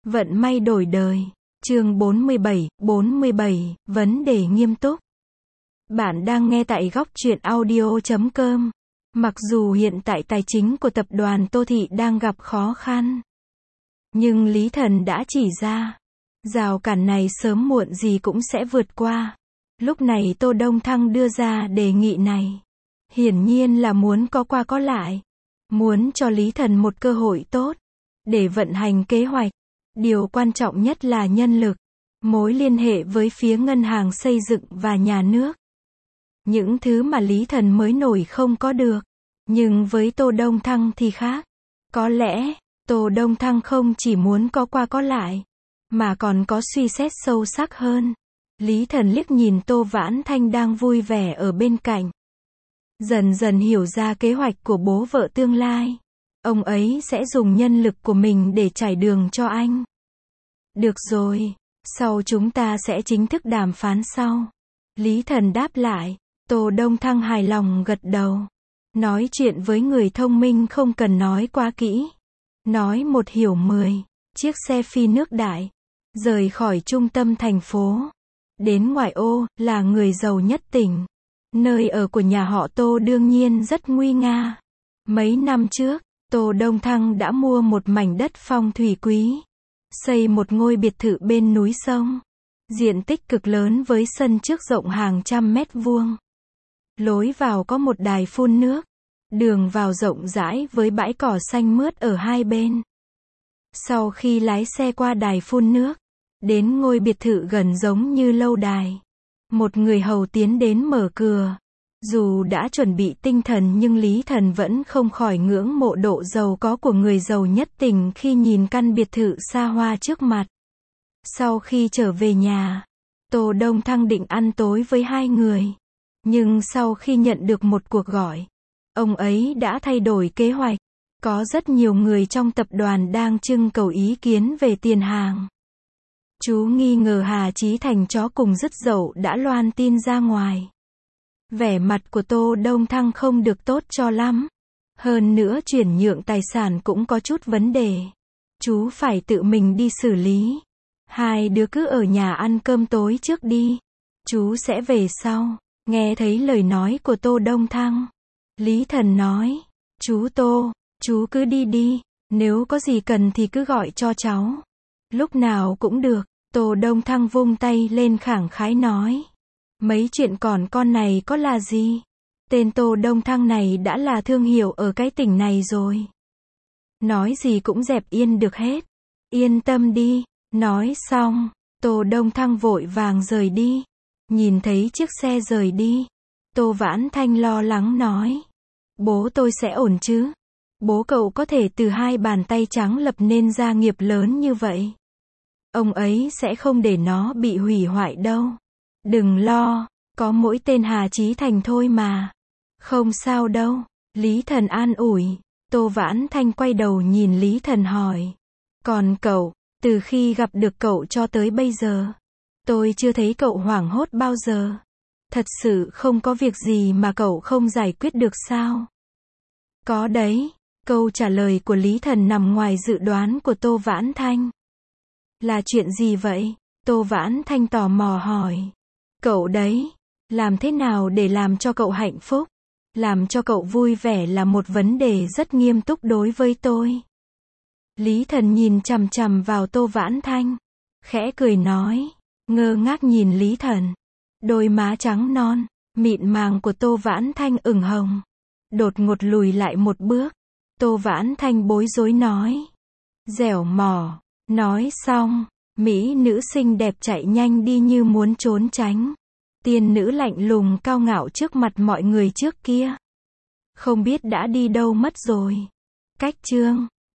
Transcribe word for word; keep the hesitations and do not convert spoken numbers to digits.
Vận may đổi đời. Chương bốn mươi bảy, bốn mươi bảy, vấn đề nghiêm túc. Bạn đang nghe tại góc truyện audio chấm com. Mặc dù hiện tại tài chính của tập đoàn Tô Thị đang gặp khó khăn, nhưng Lý Thần đã chỉ ra, rào cản này sớm muộn gì cũng sẽ vượt qua. Lúc này Tô Đông Thăng đưa ra đề nghị này, hiển nhiên là muốn có qua có lại, muốn cho Lý Thần một cơ hội tốt để vận hành kế hoạch. Điều quan trọng nhất là nhân lực, mối liên hệ với phía ngân hàng xây dựng và nhà nước. Những thứ mà Lý Thần mới nổi không có được, nhưng với Tô Đông Thăng thì khác. Có lẽ, Tô Đông Thăng không chỉ muốn có qua có lại, mà còn có suy xét sâu sắc hơn. Lý Thần liếc nhìn Tô Vãn Thanh đang vui vẻ ở bên cạnh, dần dần hiểu ra kế hoạch của bố vợ tương lai. Ông ấy sẽ dùng nhân lực của mình để trải đường cho anh. Được rồi, sau chúng ta sẽ chính thức đàm phán sau. Lý Thần đáp lại. Tô Đông Thăng hài lòng gật đầu. Nói chuyện với người thông minh không cần nói quá kỹ. Nói một hiểu mười. Chiếc xe phi nước đại, rời khỏi trung tâm thành phố, đến ngoại ô, là người giàu nhất tỉnh. Nơi ở của nhà họ Tô đương nhiên rất nguy nga. Mấy năm trước, Tô Đông Thăng đã mua một mảnh đất phong thủy quý, xây một ngôi biệt thự bên núi sông, diện tích cực lớn với sân trước rộng hàng trăm mét vuông. Lối vào có một đài phun nước, đường vào rộng rãi với bãi cỏ xanh mướt ở hai bên. Sau khi lái xe qua đài phun nước, đến ngôi biệt thự gần giống như lâu đài, một người hầu tiến đến mở cửa. Dù đã chuẩn bị tinh thần nhưng Lý Thần vẫn không khỏi ngưỡng mộ độ giàu có của người giàu nhất tỉnh khi nhìn căn biệt thự xa hoa trước mặt. Sau khi trở về nhà, Tô Đông Thăng định ăn tối với hai người. Nhưng sau khi nhận được một cuộc gọi, ông ấy đã thay đổi kế hoạch. Có rất nhiều người trong tập đoàn đang trưng cầu ý kiến về tiền hàng. Chú nghi ngờ Hà Chí Thành chó cùng dứt dậu đã loan tin ra ngoài. Vẻ mặt của Tô Đông Thăng không được tốt cho lắm. Hơn nữa chuyển nhượng tài sản cũng có chút vấn đề. Chú phải tự mình đi xử lý. Hai đứa cứ ở nhà ăn cơm tối trước đi. Chú sẽ về sau. Nghe thấy lời nói của Tô Đông Thăng, Lý Thần nói, chú Tô, chú cứ đi đi. Nếu có gì cần thì cứ gọi cho cháu. Lúc nào cũng được. Tô Đông Thăng vung tay lên khẳng khái nói. Mấy chuyện còn con này có là gì? Tên Tô Đông Thăng này đã là thương hiệu ở cái tỉnh này rồi. Nói gì cũng dẹp yên được hết. Yên tâm đi. Nói xong, Tô Đông Thăng vội vàng rời đi. Nhìn thấy chiếc xe rời đi, Tô Vãn Thanh lo lắng nói. Bố tôi sẽ ổn chứ? Bố cậu có thể từ hai bàn tay trắng lập nên gia nghiệp lớn như vậy. Ông ấy sẽ không để nó bị hủy hoại đâu. Đừng lo, có mỗi tên Hà Chí Thành thôi mà. Không sao đâu. Lý Thần an ủi. Tô Vãn Thanh quay đầu nhìn Lý Thần hỏi. Còn cậu, từ khi gặp được cậu cho tới bây giờ, tôi chưa thấy cậu hoảng hốt bao giờ. Thật sự không có việc gì mà cậu không giải quyết được sao? Có đấy. Câu trả lời của Lý Thần nằm ngoài dự đoán của Tô Vãn Thanh. Là chuyện gì vậy? Tô Vãn Thanh tò mò hỏi. Cậu đấy, làm thế nào để làm cho cậu hạnh phúc? Làm cho cậu vui vẻ là một vấn đề rất nghiêm túc đối với tôi. Lý Thần nhìn chằm chằm vào Tô Vãn Thanh, khẽ cười nói. Ngơ ngác nhìn Lý Thần, đôi má trắng non, mịn màng của Tô Vãn Thanh ửng hồng. Đột ngột lùi lại một bước. Tô Vãn Thanh bối rối nói. Dẻo mỏ. Nói xong, mỹ nữ xinh đẹp chạy nhanh đi như muốn trốn tránh. Tiên nữ lạnh lùng cao ngạo trước mặt mọi người trước kia, không biết đã đi đâu mất rồi. Cách chương